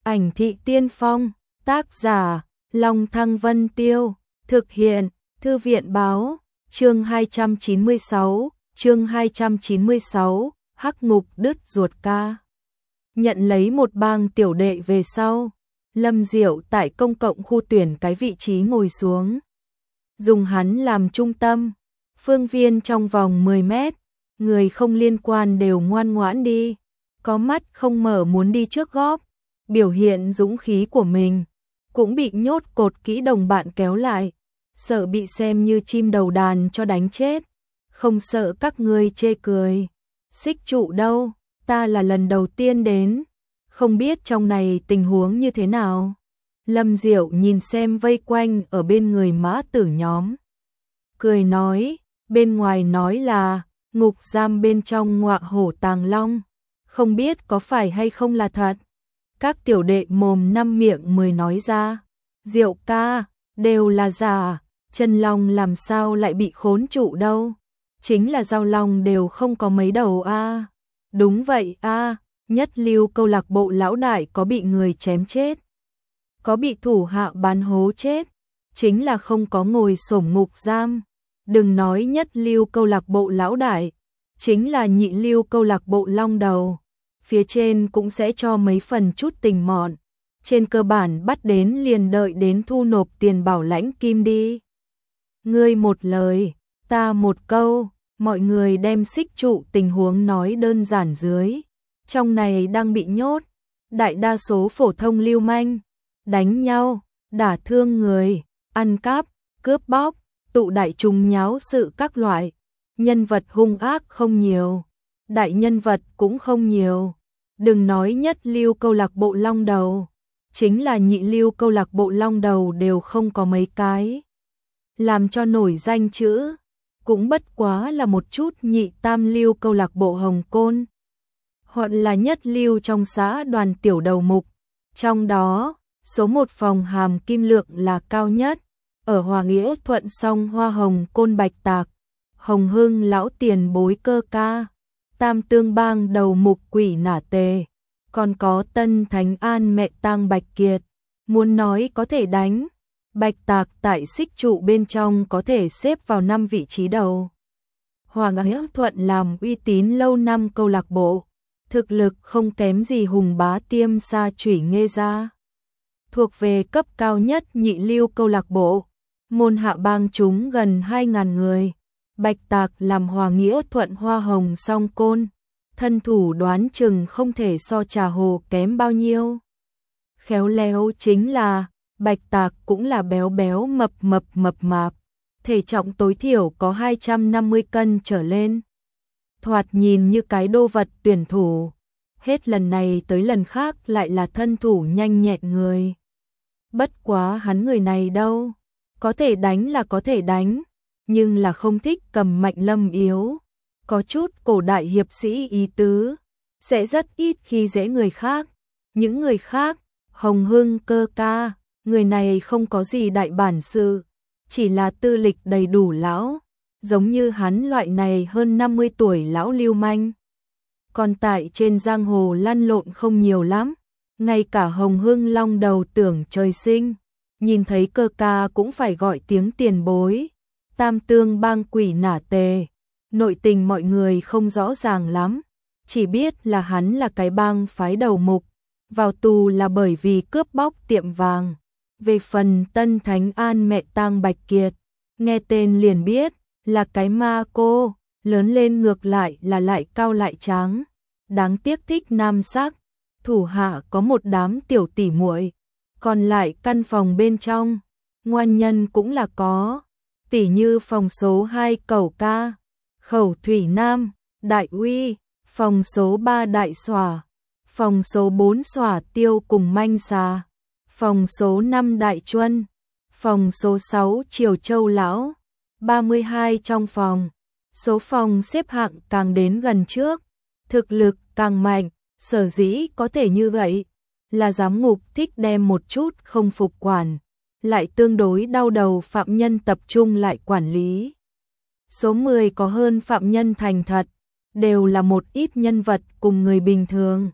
Ảnh thị tiên phong, tác giả, Long Thăng Vân Tiêu, thực hiện, Thư viện báo, chương 296, Hắc Ngục đứt ruột ca. Nhận lấy một bang tiểu đệ về sau, Lâm Diệu tại công cộng khu tuyển cái vị trí ngồi xuống. Dùng hắn làm trung tâm, phương viên trong vòng 10 mét, người không liên quan đều ngoan ngoãn đi, có mắt không mở muốn đi trước góp, biểu hiện dũng khí của mình, cũng bị nhốt cột kỹ đồng bạn kéo lại, sợ bị xem như chim đầu đàn cho đánh chết, không sợ các ngươi chê cười. Xích trụ đâu, ta là lần đầu tiên đến, không biết trong này tình huống như thế nào. Lâm Diệu nhìn xem vây quanh ở bên người mã tử nhóm, cười nói, bên ngoài nói là ngục giam, bên trong ngọa hổ tàng long, không biết có phải hay không là thật. Các tiểu đệ mồm năm miệng mười nói ra, Diệu ca, đều là giả, chân long làm sao lại bị khốn trụ đâu, chính là giao long đều không có mấy đầu a. Đúng vậy a, Nhất Lưu câu lạc bộ lão đại có bị người chém chết, có bị thủ hạ bán hố chết, chính là không có ngồi xổm ngục giam. Đừng nói Nhất Lưu câu lạc bộ lão đại, chính là Nhị Lưu câu lạc bộ long đầu, phía trên cũng sẽ cho mấy phần chút tình mọn, trên cơ bản bắt đến liền đợi đến thu nộp tiền bảo lãnh kim đi. Ngươi một lời, ta một câu, mọi người đem xích trụ tình huống nói đơn giản dưới. Trong này đang bị nhốt, đại đa số phổ thông lưu manh, đánh nhau, đả thương người, ăn cắp, cướp bóc, tụ đại trùng nháo sự các loại. Nhân vật hung ác không nhiều, đại nhân vật cũng không nhiều. Đừng nói Nhất Lưu câu lạc bộ long đầu, chính là Nhị Lưu câu lạc bộ long đầu đều không có mấy cái. Làm cho nổi danh chữ, cũng bất quá là một chút Nhị Tam Lưu câu lạc bộ Hồng Côn, hoặc là Nhất Lưu trong xã đoàn tiểu đầu mục. Trong đó, số 1 phòng hàm kim lượng là cao nhất, ở Hòa Nghĩa Thuận Song Hoa Hồng Côn Bạch Tạc, Hồng Hưng lão tiền bối Cơ ca, Tam Tương Bang đầu mục Quỷ Nả Tề, còn có Tân Thánh An mẹ tang Bạch Kiệt. Muốn nói có thể đánh, Bạch Tạc tại xích trụ bên trong có thể xếp vào 5 vị trí đầu. Hòa Nghĩa Thuận làm uy tín lâu năm câu lạc bộ, thực lực không kém gì Hùng Bá Tiêm Sa Chủy Nghê Gia, thuộc về cấp cao nhất Nhị Lưu câu lạc bộ, môn hạ bang chúng gần 2.000 người. Bạch Tạc làm Hòa Nghĩa Thuận Hoa Hồng Song Côn, thân thủ đoán chừng không thể so Trà Hồ kém bao nhiêu. Khéo léo chính là Bạch Tạc cũng là béo béo mập mạp, thể trọng tối thiểu có 250 cân trở lên. Thoạt nhìn như cái đô vật tuyển thủ, hết lần này tới lần khác lại là thân thủ nhanh nhẹn người. Bất quá hắn người này đâu, có thể đánh là có thể đánh, nhưng là không thích cầm mạnh lâm yếu, có chút cổ đại hiệp sĩ ý tứ, sẽ rất ít khi dễ người khác. Những người khác, Hồng Hưng Cơ ca, người này không có gì đại bản sự, chỉ là tư lịch đầy đủ lão, giống như hắn loại này hơn 50 tuổi lão lưu manh. Còn tại trên giang hồ lăn lộn không nhiều lắm, ngay cả Hồng Hưng long đầu tưởng trời sinh, nhìn thấy Cơ ca cũng phải gọi tiếng tiền bối. Tam Tương Bang Quỷ Nả Tề, nội tình mọi người không rõ ràng lắm, chỉ biết là hắn là cái bang phái đầu mục, vào tù là bởi vì cướp bóc tiệm vàng. Về phần Tân Thánh An mẹ tang Bạch Kiệt, nghe tên liền biết là cái ma cô, lớn lên ngược lại là lại cao lại trắng, đáng tiếc thích nam sắc, thủ hạ có một đám tiểu tỷ muội, còn lại căn phòng bên trong, ngoan nhân cũng là có. Tỉ như phòng số 2 Cẩu Ca, Khẩu Thủy Nam, Đại Uy, phòng số 3 Đại Xòa, phòng số 4 Xòa Tiêu cùng Manh Xà, phòng số 5 Đại Chuân, phòng số 6 Triều Châu Lão, 32 trong phòng. Số phòng xếp hạng càng đến gần trước, thực lực càng mạnh, sở dĩ có thể như vậy, là giám ngục thích đem một chút không phục quản, lại tương đối đau đầu phạm nhân tập trung lại quản lý. Số 10 có hơn phạm nhân thành thật, đều là một ít nhân vật cùng người bình thường,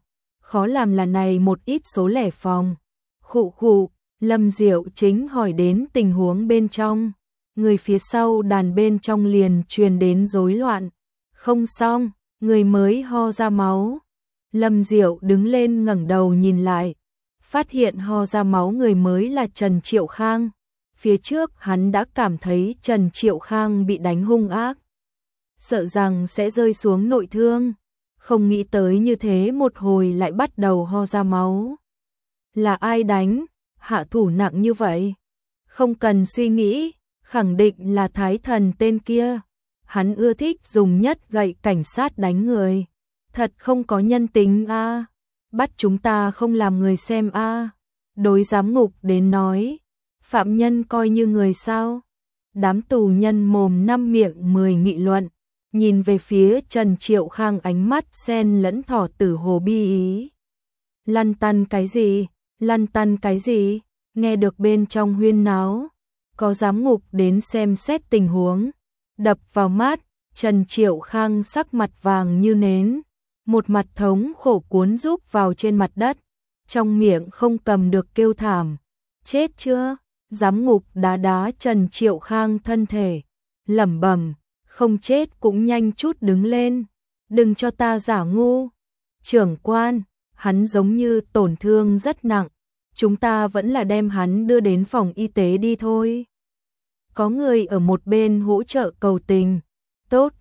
khó làm là này một ít số lẻ phòng. Khụ khụ, Lâm Diệu chính hỏi đến tình huống bên trong. Người phía sau đàn bên trong liền truyền đến rối loạn. Không xong, người mới ho ra máu. Lâm Diệu đứng lên ngẩng đầu nhìn lại. Phát hiện ho ra máu người mới là Trần Triệu Khang. Phía trước hắn đã cảm thấy Trần Triệu Khang bị đánh hung ác. Sợ rằng sẽ rơi xuống nội thương. Không nghĩ tới như thế một hồi lại bắt đầu ho ra máu. Là ai đánh, hạ thủ nặng như vậy? Không cần suy nghĩ, khẳng định là Thái Thần tên kia. Hắn ưa thích dùng nhất gậy cảnh sát đánh người. Thật không có nhân tính a. Bắt chúng ta không làm người xem a. Đối giám ngục đến nói, phạm nhân coi như người sao? Đám tù nhân mồm năm miệng 10 nghị luận, nhìn về phía Trần Triệu Khang ánh mắt xen lẫn thỏ tử hồ bi ý. Lăn tăn cái gì? Lăn tăn cái gì? Nghe được bên trong huyên náo, có giám ngục đến xem xét tình huống, đập vào mắt, Trần Triệu Khang sắc mặt vàng như nến, một mặt thống khổ cuốn rúc vào trên mặt đất, trong miệng không cầm được kêu thảm. Chết chưa? Giám ngục đá đá Trần Triệu Khang thân thể, lẩm bẩm, không chết cũng nhanh chút đứng lên, đừng cho ta giả ngu. Trưởng quan, hắn giống như tổn thương rất nặng, chúng ta vẫn là đem hắn đưa đến phòng y tế đi thôi. Có người ở một bên hỗ trợ cầu tình, tốt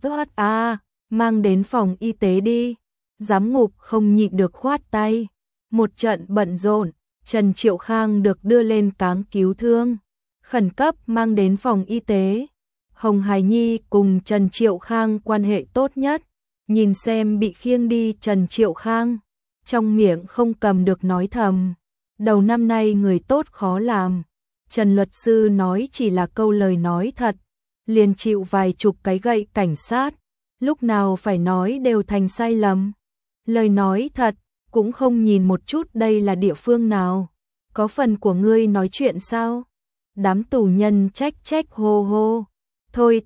a, mang đến phòng y tế đi. Giám ngục không nhịn được khoát tay, một trận bận rộn, Trần Triệu Khang được đưa lên cáng cứu thương, khẩn cấp mang đến phòng y tế. Hồng Hải Nhi cùng Trần Triệu Khang quan hệ tốt nhất, nhìn xem bị khiêng đi Trần Triệu Khang, trong miệng không cầm được nói thầm, đầu năm nay người tốt khó làm. Trần luật sư nói chỉ là câu lời nói thật, liền chịu vài chục cái gậy cảnh sát, lúc nào phải nói đều thành sai lầm. Lời nói thật, cũng không nhìn một chút đây là địa phương nào, có phần của ngươi nói chuyện sao? Đám tù nhân trách hô hô, thôi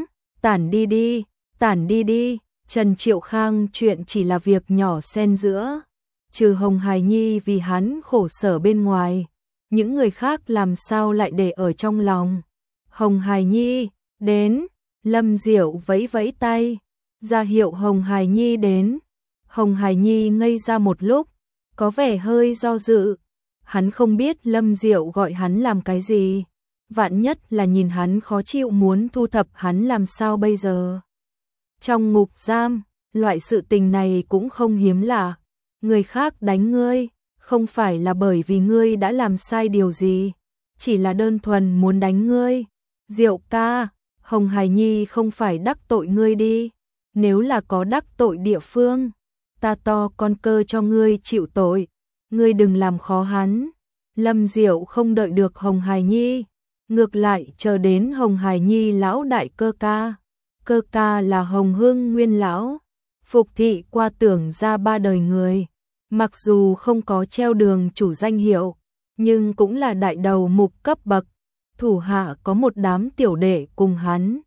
tản đi đi, tản đi đi. Trần Triệu Khang chuyện chỉ là việc nhỏ xen giữa, trừ Hồng Hải Nhi vì hắn khổ sở bên ngoài, những người khác làm sao lại để ở trong lòng. Hồng Hải Nhi, đến. Lâm Diệu vẫy vẫy tay, ra hiệu Hồng Hải Nhi đến. Hồng Hải Nhi ngây ra một lúc, có vẻ hơi do dự. Hắn không biết Lâm Diệu gọi hắn làm cái gì, vạn nhất là nhìn hắn khó chịu muốn thu thập hắn làm sao bây giờ. Trong ngục giam, loại sự tình này cũng không hiếm lạ. Người khác đánh ngươi, không phải là bởi vì ngươi đã làm sai điều gì, chỉ là đơn thuần muốn đánh ngươi. Diệu ca, Hồng Hải Nhi không phải đắc tội ngươi đi, nếu là có đắc tội địa phương, ta to con cơ cho ngươi chịu tội, ngươi đừng làm khó hắn. Lâm Diệu không đợi được Hồng Hải Nhi, ngược lại chờ đến Hồng Hải Nhi lão đại Cơ ca. Cơ ca là Hồng Hương nguyên lão, phục thị qua tưởng ra 3 đời người, mặc dù không có treo đường chủ danh hiệu, nhưng cũng là đại đầu mục cấp bậc, thủ hạ có một đám tiểu đệ cùng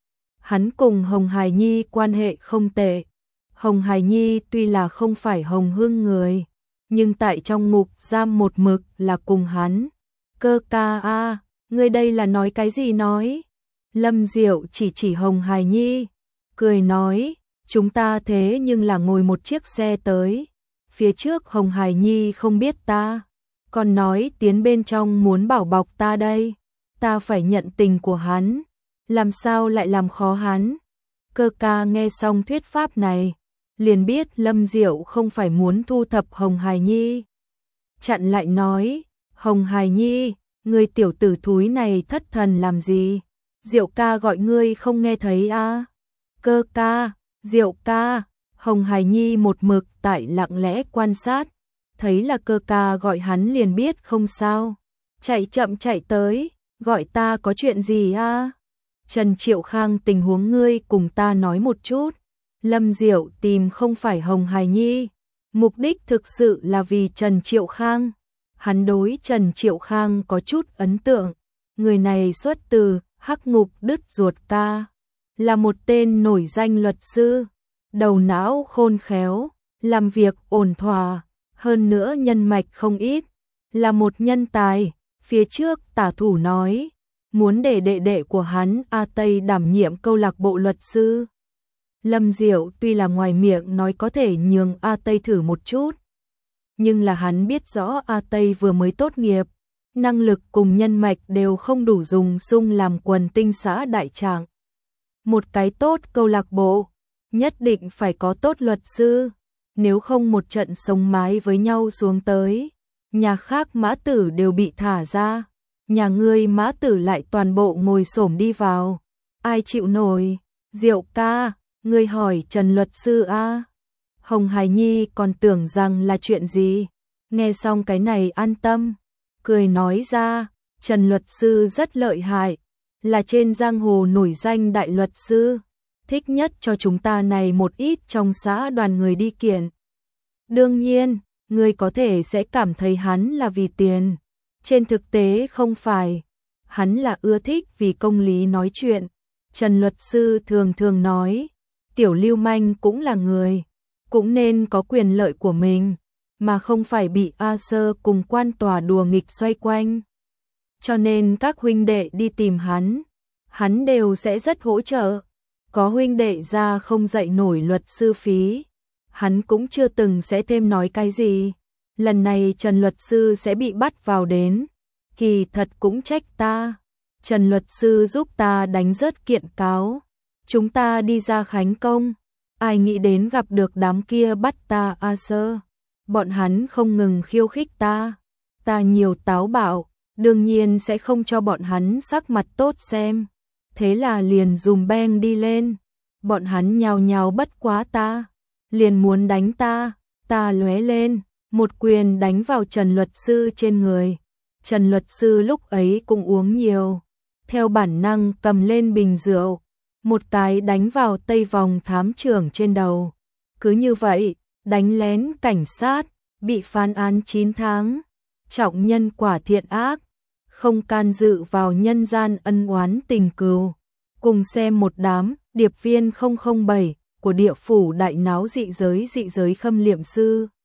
hắn cùng Hồng Hải Nhi quan hệ không tệ. Hồng Hải Nhi tuy là không phải Hồng Hương người, nhưng tại trong ngục giam một mực là cùng hắn. Cơ ca a, ngươi đây là nói cái gì nói? Lâm Diệu chỉ Hồng Hải Nhi, cười nói, chúng ta thế nhưng là ngồi một chiếc xe tới. Phía trước Hồng Hải Nhi không biết ta, còn nói tiến bên trong muốn bảo bọc ta đây. Ta phải nhận tình của hắn, làm sao lại làm khó hắn? Cơ ca nghe xong thuyết pháp này, liền biết Lâm Diệu không phải muốn thu thập Hồng Hải Nhi. Chặn lại nói, Hồng Hải Nhi, ngươi tiểu tử thúi này thất thần làm gì? Diệu ca gọi ngươi không nghe thấy à? Cơ ca, Diệu ca. Hồng Hải Nhi một mực tại lặng lẽ quan sát, thấy là cơ ca gọi hắn liền biết không sao, chạy chậm chạy tới, gọi ta có chuyện gì à? Trần Triệu Khang tình huống ngươi cùng ta nói một chút. Lâm Diệu tìm không phải Hồng Hải Nhi, mục đích thực sự là vì Trần Triệu Khang. Hắn đối Trần Triệu Khang có chút ấn tượng, người này xuất từ Hắc Ngục đứt ruột ca, là một tên nổi danh luật sư, đầu não khôn khéo, làm việc ổn thỏa, hơn nữa nhân mạch không ít, là một nhân tài. Phía trước tả thủ nói, muốn để đệ đệ của hắn A Tây đảm nhiệm câu lạc bộ luật sư. Lâm Diệu tuy là ngoài miệng nói có thể nhường A Tây thử một chút, nhưng là hắn biết rõ A Tây vừa mới tốt nghiệp, năng lực cùng nhân mạch đều không đủ dùng sung làm quần tinh xã đại trạng. Một cái tốt câu lạc bộ, nhất định phải có tốt luật sư, nếu không một trận sống mái với nhau xuống tới, nhà khác mã tử đều bị thả ra, nhà ngươi mã tử lại toàn bộ ngồi xổm đi vào, ai chịu nổi. Diệu ca, ngươi hỏi Trần luật sư a? Hồng Hải Nhi còn tưởng rằng là chuyện gì, nghe xong cái này an tâm, cười nói ra, Trần luật sư rất lợi hại, là trên giang hồ nổi danh đại luật sư, thích nhất cho chúng ta này một ít trong xã đoàn người đi kiện. Đương nhiên, ngươi có thể sẽ cảm thấy hắn là vì tiền, trên thực tế không phải, hắn là ưa thích vì công lý nói chuyện. Trần luật sư thường thường nói, tiểu lưu manh cũng là người, cũng nên có quyền lợi của mình, mà không phải bị A Sơ cùng quan tòa đùa nghịch xoay quanh. Cho nên các huynh đệ đi tìm hắn đều sẽ rất hỗ trợ. Có huynh đệ ra không dạy nổi luật sư phí, hắn cũng chưa từng sẽ thêm nói cái gì. Lần này Trần luật sư sẽ bị bắt vào đến, kỳ thật cũng trách ta. Trần luật sư giúp ta đánh rớt kiện cáo, chúng ta đi ra khánh công, ai nghĩ đến gặp được đám kia bắt ta A Sơ. Bọn hắn không ngừng khiêu khích ta nhiều táo bạo, đương nhiên sẽ không cho bọn hắn sắc mặt tốt xem. Thế là liền dùm beng đi lên, bọn hắn nhào nhào bất quá ta, liền muốn đánh ta lóe lên, một quyền đánh vào Trần luật sư trên người. Trần luật sư lúc ấy cũng uống nhiều, theo bản năng cầm lên bình rượu, một cái đánh vào tây vòng thám trưởng trên đầu. Cứ như vậy, đánh lén cảnh sát, bị phán án 9 tháng, trọng nhân quả thiện ác, không can dự vào nhân gian ân oán tình cừu. Cùng xem một đám điệp viên 007 của địa phủ đại náo dị giới khâm liệm sư.